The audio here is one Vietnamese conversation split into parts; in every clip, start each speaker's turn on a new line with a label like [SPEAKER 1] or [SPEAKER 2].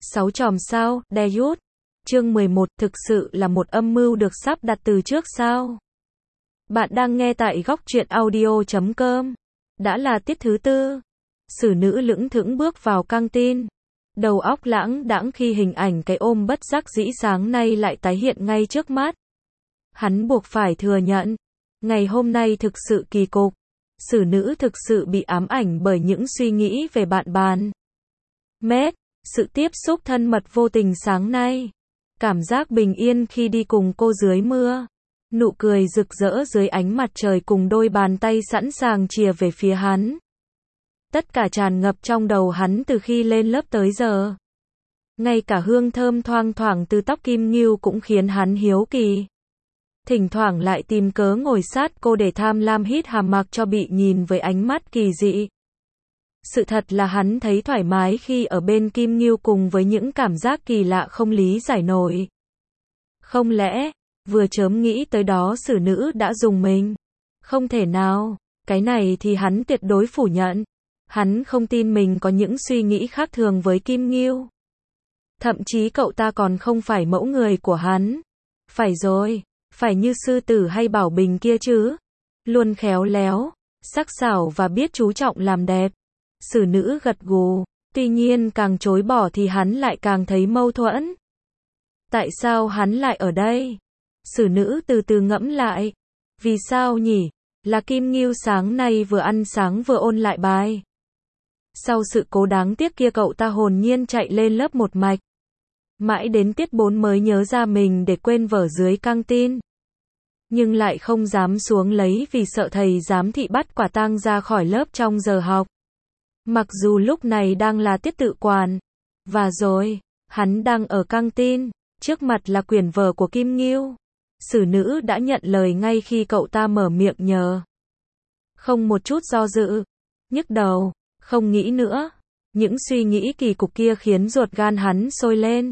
[SPEAKER 1] 6 chòm sao, Debut. Chương 11, thực sự là một âm mưu được sắp đặt từ trước sao? Bạn đang nghe tại góc truyện audio.com. Đã là tiết thứ tư. Xử nữ lững thững bước vào căng tin. Đầu óc lãng đãng khi hình ảnh cái ôm bất đắc dĩ sáng nay lại tái hiện ngay trước mắt. Hắn buộc phải thừa nhận. Ngày hôm nay thực sự kỳ cục. Xử nữ thực sự bị ám ảnh bởi những suy nghĩ về bạn bàn. Sự tiếp xúc thân mật vô tình sáng nay. Cảm giác bình yên khi đi cùng cô dưới mưa. Nụ cười rực rỡ dưới ánh mặt trời cùng đôi bàn tay sẵn sàng chìa về phía hắn. Tất cả tràn ngập trong đầu hắn từ khi lên lớp tới giờ. Ngay cả hương thơm thoang thoảng từ tóc Kim Ngưu cũng khiến hắn hiếu kỳ. Thỉnh thoảng lại tìm cớ ngồi sát cô để tham lam hít hà mặc cho bị nhìn với ánh mắt kỳ dị. Sự thật là hắn thấy thoải mái khi ở bên Kim Ngưu cùng với những cảm giác kỳ lạ không lý giải nổi. Không lẽ, vừa chớm nghĩ tới đó xử nữ đã dùng mình? Không thể nào, cái này thì hắn tuyệt đối phủ nhận. Hắn không tin mình có những suy nghĩ khác thường với Kim Ngưu. Thậm chí cậu ta còn không phải mẫu người của hắn. Phải rồi, phải như Sư Tử hay Bảo Bình kia chứ. Luôn khéo léo, sắc sảo và biết chú trọng làm đẹp. Xử nữ gật gù, tuy nhiên càng chối bỏ thì hắn lại càng thấy mâu thuẫn. Tại sao hắn lại ở đây? Xử nữ từ từ ngẫm lại. Vì sao nhỉ? Là Kim Ngưu sáng nay vừa ăn sáng vừa ôn lại bài. Sau sự cố đáng tiếc kia cậu ta hồn nhiên chạy lên lớp một mạch. Mãi đến tiết 4 mới nhớ ra mình để quên vở dưới căng tin. Nhưng lại không dám xuống lấy vì sợ thầy giám thị bắt quả tang ra khỏi lớp trong giờ học. Mặc dù lúc này đang là tiết tự quản. Và rồi, hắn đang ở căng tin, trước mặt là quyển vở của Kim Ngưu. Xử nữ đã nhận lời ngay khi cậu ta mở miệng nhờ. Không một chút do dự, nhức đầu, không nghĩ nữa. Những suy nghĩ kỳ cục kia khiến ruột gan hắn sôi lên.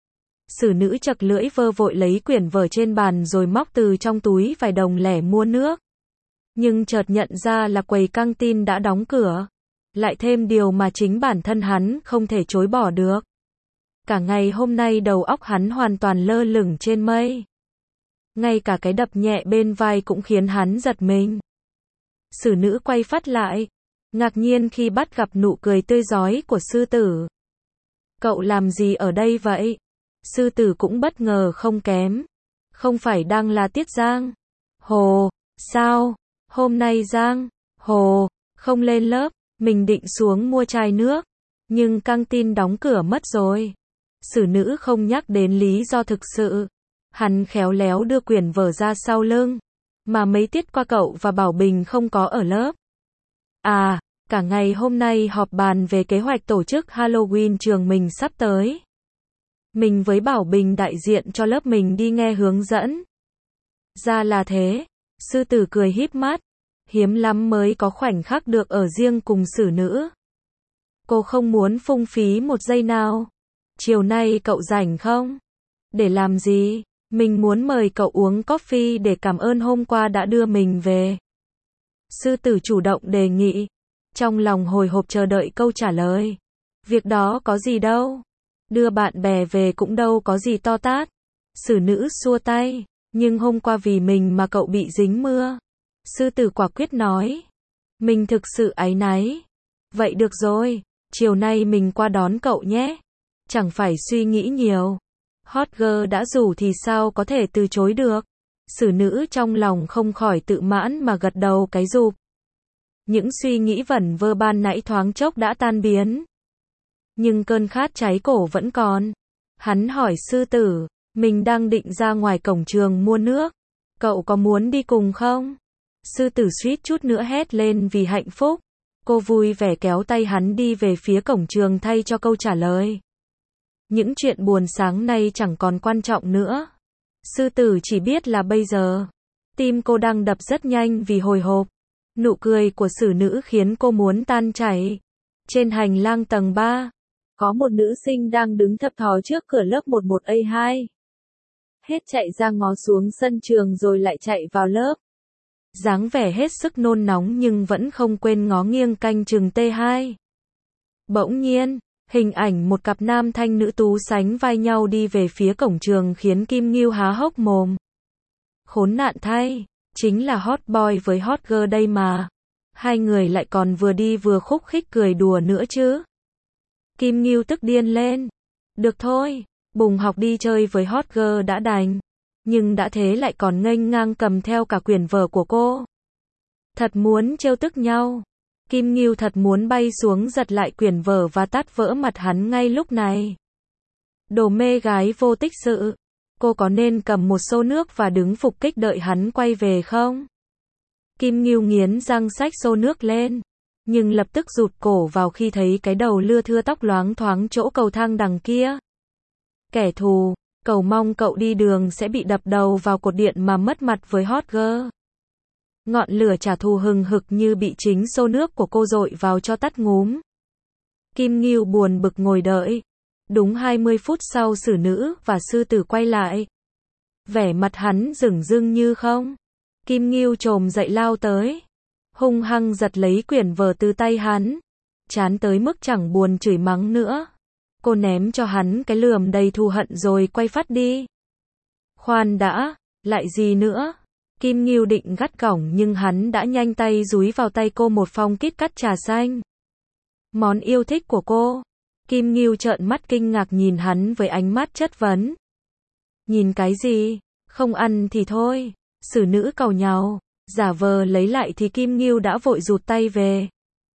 [SPEAKER 1] Xử nữ chật lưỡi vơ vội lấy quyển vở trên bàn rồi móc từ trong túi vài đồng lẻ mua nước. Nhưng chợt nhận ra là quầy căng tin đã đóng cửa. Lại thêm điều mà chính bản thân hắn không thể chối bỏ được. Cả ngày hôm nay đầu óc hắn hoàn toàn lơ lửng trên mây. Ngay cả cái đập nhẹ bên vai cũng khiến hắn giật mình. Xử nữ quay phát lại, ngạc nhiên khi bắt gặp nụ cười tươi rói của Sư Tử. Cậu làm gì ở đây vậy? Sư Tử cũng bất ngờ không kém. Không phải đang là tiết Giang Hồ, sao? Hôm nay Giang Hồ không lên lớp. Mình định xuống mua chai nước, nhưng căng tin đóng cửa mất rồi. Xử nữ không nhắc đến lý do thực sự. Hắn khéo léo đưa quyển vở ra sau lưng. Mà mấy tiết qua cậu và Bảo Bình không có ở lớp. À, cả ngày hôm nay họp bàn về kế hoạch tổ chức Halloween trường mình sắp tới. Mình với Bảo Bình đại diện cho lớp mình đi nghe hướng dẫn. Ra là thế. Sư Tử cười híp mắt. Hiếm lắm mới có khoảnh khắc được ở riêng cùng xử nữ. Cô không muốn phung phí một giây nào. Chiều nay cậu rảnh không? Để làm gì? Mình muốn mời cậu uống coffee để cảm ơn hôm qua đã đưa mình về. Sư Tử chủ động đề nghị. Trong lòng hồi hộp chờ đợi câu trả lời. Việc đó có gì đâu. Đưa bạn bè về cũng đâu có gì to tát. Xử nữ xua tay. Nhưng hôm qua vì mình mà cậu bị dính mưa. Sư Tử quả quyết nói. Mình thực sự áy náy. Vậy được rồi, chiều nay mình qua đón cậu nhé. Chẳng phải suy nghĩ nhiều. Hot girl đã rủ thì sao có thể từ chối được. Xử nữ trong lòng không khỏi tự mãn mà gật đầu cái rụp. Những suy nghĩ vẩn vơ ban nãy thoáng chốc đã tan biến. Nhưng cơn khát cháy cổ vẫn còn. Hắn hỏi Sư Tử, mình đang định ra ngoài cổng trường mua nước. Cậu có muốn đi cùng không? Sư Tử suýt chút nữa hét lên vì hạnh phúc. Cô vui vẻ kéo tay hắn đi về phía cổng trường thay cho câu trả lời. Những chuyện buồn sáng nay chẳng còn quan trọng nữa. Sư Tử chỉ biết là bây giờ. Tim cô đang đập rất nhanh vì hồi hộp. Nụ cười của xử nữ khiến cô muốn tan chảy. Trên hành lang tầng 3. Có một nữ sinh đang đứng thập thò trước cửa lớp 11A2. Hết chạy ra ngó xuống sân trường rồi lại chạy vào lớp. Dáng vẻ hết sức nôn nóng nhưng vẫn không quên ngó nghiêng canh chừng T2. Bỗng nhiên, Hình ảnh một cặp nam thanh nữ tú sánh vai nhau đi về phía cổng trường khiến Kim Ngưu há hốc mồm. Khốn nạn thay, chính là hot boy với hot girl đây mà. Hai người lại còn vừa đi vừa khúc khích cười đùa nữa chứ. Kim Ngưu tức điên lên. Được thôi, bùng học đi chơi với hot girl đã đành. Nhưng đã thế lại còn nghênh ngang cầm theo cả quyển vở của cô. Thật muốn trêu tức nhau. Kim Ngưu thật muốn bay xuống giật lại quyển vở và tát vỡ mặt hắn ngay lúc này. Đồ mê gái vô tích sự. Cô có nên cầm một xô nước và đứng phục kích đợi hắn quay về không? Kim Ngưu nghiến răng xách xô nước lên. Nhưng lập tức rụt cổ vào khi thấy cái đầu lưa thưa tóc loáng thoáng chỗ cầu thang đằng kia. Kẻ thù, cầu mong cậu đi đường sẽ bị đập đầu vào cột điện mà mất mặt với hot girl. Ngọn lửa trả thù hừng hực như bị chính xô nước của cô dội vào cho tắt ngúm. Kim Ngưu buồn bực ngồi đợi. Đúng 20 phút sau xử nữ và sư tử quay lại. Vẻ mặt hắn rửng rưng như không. Kim Ngưu trồm dậy lao tới. Hung hăng giật lấy quyển vở từ tay hắn. Chán tới mức chẳng buồn chửi mắng nữa. Cô ném cho hắn cái lườm đầy thù hận rồi quay phát đi. Khoan đã, lại gì nữa? Kim Ngưu định gắt gỏng nhưng hắn đã nhanh tay dúi vào tay cô một phong Kit Kat trà xanh. Món yêu thích của cô. Kim Ngưu trợn mắt kinh ngạc nhìn hắn với ánh mắt chất vấn. Nhìn cái gì? Không ăn thì thôi. Xử nữ càu nhàu. Giả vờ lấy lại thì Kim Ngưu đã vội rụt tay về.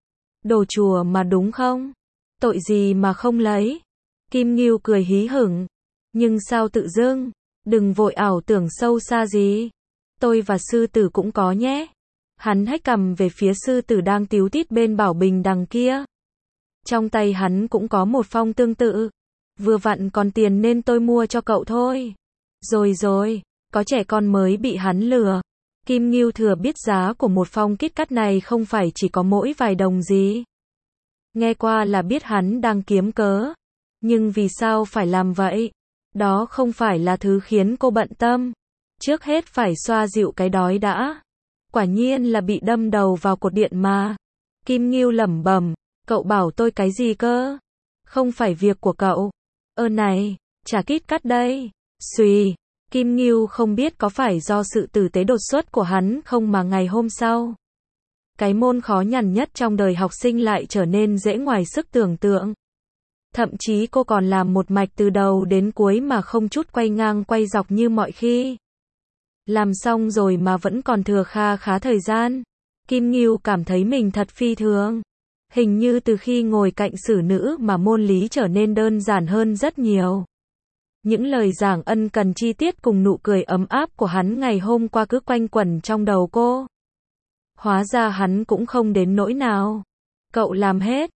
[SPEAKER 1] Đồ chùa mà đúng không? Tội gì mà không lấy? Kim Ngưu cười hí hửng. Nhưng sao tự dưng? Đừng vội ảo tưởng sâu xa gì. Tôi và sư tử cũng có nhé. Hắn hách cầm về phía sư tử đang tíu tít bên bảo bình đằng kia. Trong tay hắn cũng có một phong tương tự. Vừa vặn còn tiền nên tôi mua cho cậu thôi. Rồi, có trẻ con mới bị hắn lừa. Kim Ngưu thừa biết giá của một phong Kit Kat này không phải chỉ có mỗi vài đồng gì. Nghe qua là biết hắn đang kiếm cớ. Nhưng vì sao phải làm vậy? Đó không phải là thứ khiến cô bận tâm. Trước hết phải xoa dịu cái đói đã. Quả nhiên là bị đâm đầu vào cột điện mà. Kim Ngưu lẩm bẩm, cậu bảo tôi cái gì cơ? Không phải việc của cậu. Này, trả Kit Kat đây. Xùy. Kim Ngưu không biết có phải do sự tử tế đột xuất của hắn không mà ngày hôm sau. Cái môn khó nhằn nhất trong đời học sinh lại trở nên dễ ngoài sức tưởng tượng. Thậm chí cô còn làm một mạch từ đầu đến cuối mà không chút quay ngang quay dọc như mọi khi. Làm xong rồi mà vẫn còn thừa kha khá thời gian. Kim Ngưu cảm thấy mình thật phi thường. Hình như từ khi ngồi cạnh xử nữ mà môn lý trở nên đơn giản hơn rất nhiều. Những lời giảng ân cần chi tiết cùng nụ cười ấm áp của hắn ngày hôm qua cứ quanh quẩn trong đầu cô. Hóa ra hắn cũng không đến nỗi nào. Cậu làm hết,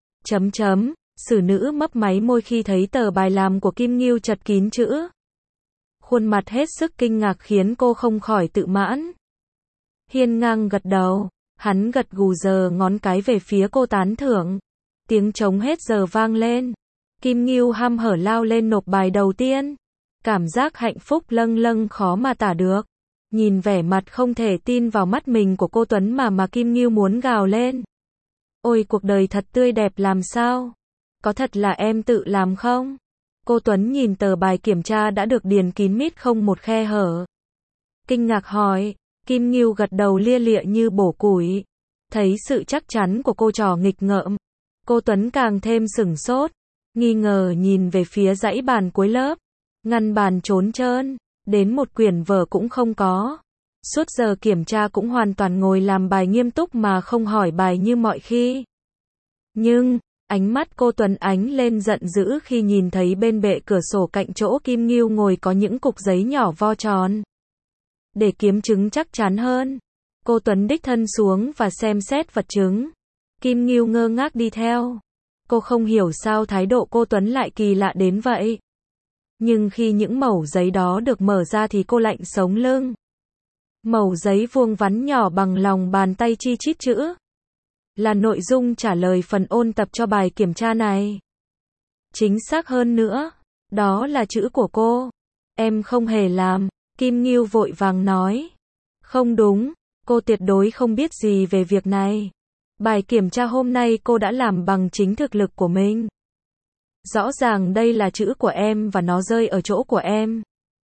[SPEAKER 1] xử nữ mấp máy môi khi thấy tờ bài làm của Kim Ngưu chật kín chữ. Khuôn mặt hết sức kinh ngạc khiến cô không khỏi tự mãn. Hiên ngang gật đầu, hắn gật gù giơ ngón cái về phía cô tán thưởng. Tiếng trống hết giờ vang lên. Kim Ngưu hăm hở lao lên nộp bài đầu tiên. Cảm giác hạnh phúc lâng lâng khó mà tả được. Nhìn vẻ mặt không thể tin vào mắt mình của cô Tuấn mà Kim Ngưu muốn gào lên. Ôi cuộc đời thật tươi đẹp làm sao? Có thật là em tự làm không? Cô Tuấn nhìn tờ bài kiểm tra đã được điền kín mít không một khe hở. Kinh ngạc hỏi, Kim Ngưu gật đầu lia lịa như bổ củi. Thấy sự chắc chắn của cô trò nghịch ngợm. Cô Tuấn càng thêm sửng sốt. Nghi ngờ nhìn về phía dãy bàn cuối lớp. Ngăn bàn trốn trơn. Đến một quyển vở cũng không có. Suốt giờ kiểm tra cũng hoàn toàn ngồi làm bài nghiêm túc mà không hỏi bài như mọi khi. Nhưng, ánh mắt cô Tuấn ánh lên giận dữ khi nhìn thấy bên bệ cửa sổ cạnh chỗ Kim Ngưu ngồi có những cục giấy nhỏ vo tròn. Để kiếm chứng chắc chắn hơn, cô Tuấn đích thân xuống và xem xét vật chứng. Kim Ngưu ngơ ngác đi theo. Cô không hiểu sao thái độ cô Tuấn lại kỳ lạ đến vậy. Nhưng khi những mẩu giấy đó được mở ra thì cô lạnh sống lưng. Mẩu giấy vuông vắn nhỏ bằng lòng bàn tay chi chít chữ. Là nội dung trả lời phần ôn tập cho bài kiểm tra này. Chính xác hơn nữa, đó là chữ của cô. Em không hề làm, Kim Ngưu vội vàng nói. Không đúng, cô tuyệt đối không biết gì về việc này. Bài kiểm tra hôm nay cô đã làm bằng chính thực lực của mình. Rõ ràng đây là chữ của em và nó rơi ở chỗ của em.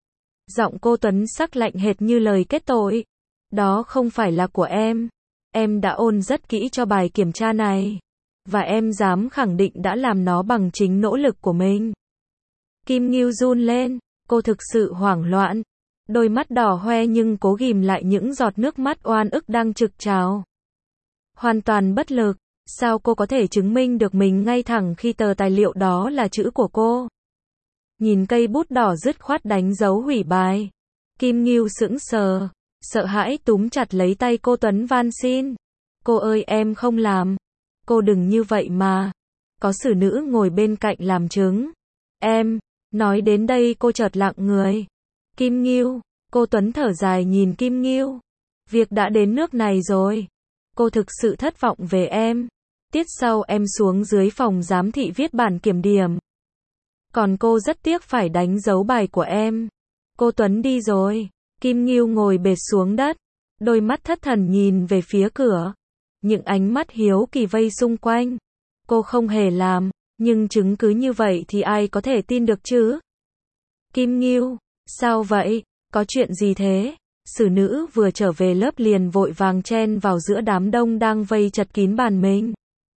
[SPEAKER 1] Giọng cô Tuấn sắc lạnh hệt như lời kết tội. Đó không phải là của em. Em đã ôn rất kỹ cho bài kiểm tra này. Và em dám khẳng định đã làm nó bằng chính nỗ lực của mình. Kim Ngưu run lên, cô thực sự hoảng loạn. Đôi mắt đỏ hoe nhưng cố ghìm lại những giọt nước mắt oan ức đang trực trào. Hoàn toàn bất lực, sao cô có thể chứng minh được mình ngay thẳng khi tờ tài liệu đó là chữ của cô? Nhìn cây bút đỏ dứt khoát đánh dấu hủy bài. Kim Ngưu sững sờ, sợ hãi túm chặt lấy tay cô Tuấn van xin. Cô ơi em không làm. Cô đừng như vậy mà. Có xử nữ ngồi bên cạnh làm chứng. Em, nói đến đây cô chợt lặng người. Kim Ngưu, cô Tuấn thở dài nhìn Kim Ngưu. Việc đã đến nước này rồi. Cô thực sự thất vọng về em. Tiết sau em xuống dưới phòng giám thị viết bản kiểm điểm. Còn cô rất tiếc phải đánh dấu bài của em. Cô Tuấn đi rồi. Kim Ngưu ngồi bệt xuống đất. Đôi mắt thất thần nhìn về phía cửa. Những ánh mắt hiếu kỳ vây xung quanh. Cô không hề làm. Nhưng chứng cứ như vậy thì ai có thể tin được chứ? Kim Ngưu, sao vậy? Có chuyện gì thế? Xử nữ vừa trở về lớp liền vội vàng chen vào giữa đám đông đang vây chật kín bàn mình.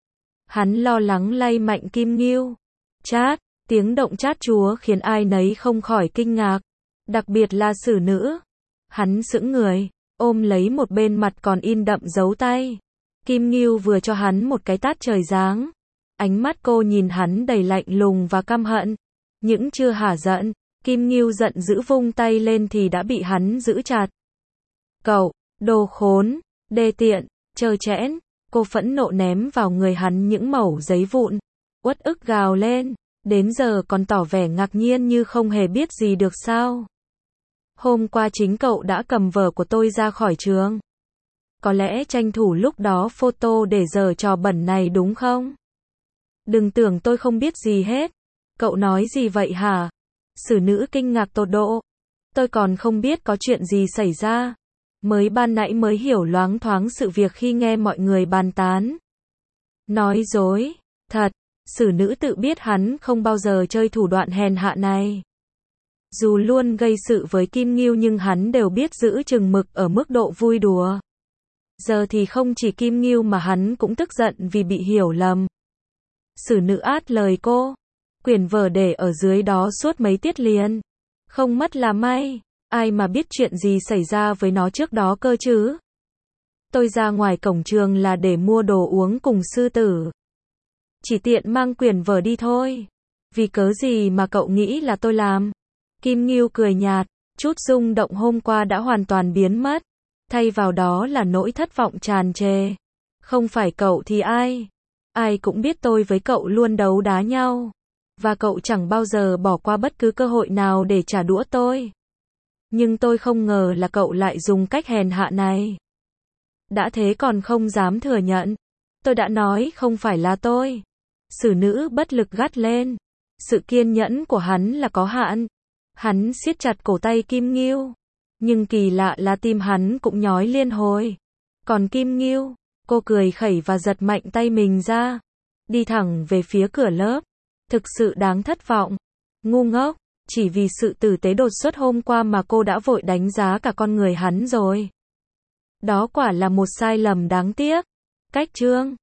[SPEAKER 1] Hắn lo lắng lay mạnh Kim Ngưu. Chát, tiếng động chát chúa khiến ai nấy không khỏi kinh ngạc. Đặc biệt là xử nữ. Hắn sững người, ôm lấy một bên mặt còn in đậm dấu tay. Kim Ngưu vừa cho hắn một cái tát trời giáng. Ánh mắt cô nhìn hắn đầy lạnh lùng và căm hận. Những chưa hả giận, Kim Ngưu giận dữ vung tay lên thì đã bị hắn giữ chặt. Cậu, đồ khốn, đê tiện, trơ trẽn, cô phẫn nộ ném vào người hắn những mẩu giấy vụn. Uất ức gào lên, đến giờ còn tỏ vẻ ngạc nhiên như không hề biết gì được sao. Hôm qua chính cậu đã cầm vở của tôi ra khỏi trường. Có lẽ tranh thủ lúc đó photo để giở trò bẩn này đúng không? Đừng tưởng tôi không biết gì hết. Cậu nói gì vậy hả? Xử nữ kinh ngạc tột độ. Tôi còn không biết có chuyện gì xảy ra. Mới ban nãy mới hiểu loáng thoáng sự việc khi nghe mọi người bàn tán. Nói dối. Thật. Xử nữ tự biết hắn không bao giờ chơi thủ đoạn hèn hạ này. Dù luôn gây sự với Kim Ngưu nhưng hắn đều biết giữ chừng mực ở mức độ vui đùa. Giờ thì không chỉ Kim Ngưu mà hắn cũng tức giận vì bị hiểu lầm. Xử nữ át lời cô. Quyển vở để ở dưới đó suốt mấy tiết liền. Không mất là may. Ai mà biết chuyện gì xảy ra với nó trước đó cơ chứ. Tôi ra ngoài cổng trường là để mua đồ uống cùng sư tử. Chỉ tiện mang quyển vở đi thôi. Vì cớ gì mà cậu nghĩ là tôi làm? Kim Ngưu cười nhạt. Chút rung động hôm qua đã hoàn toàn biến mất. Thay vào đó là nỗi thất vọng tràn trề. Không phải cậu thì ai? Ai cũng biết tôi với cậu luôn đấu đá nhau. Và cậu chẳng bao giờ bỏ qua bất cứ cơ hội nào để trả đũa tôi. Nhưng tôi không ngờ là cậu lại dùng cách hèn hạ này. Đã thế còn không dám thừa nhận. Tôi đã nói không phải là tôi. Xử nữ bất lực gắt lên. Sự kiên nhẫn của hắn là có hạn. Hắn siết chặt cổ tay Kim Ngưu. Nhưng kỳ lạ là tim hắn cũng nhói liên hồi. Còn Kim Ngưu, cô cười khẩy và giật mạnh tay mình ra. Đi thẳng về phía cửa lớp. Thực sự đáng thất vọng. Ngu ngốc, chỉ vì sự tử tế đột xuất hôm qua mà cô đã vội đánh giá cả con người hắn rồi. Đó quả là một sai lầm đáng tiếc. Cách chương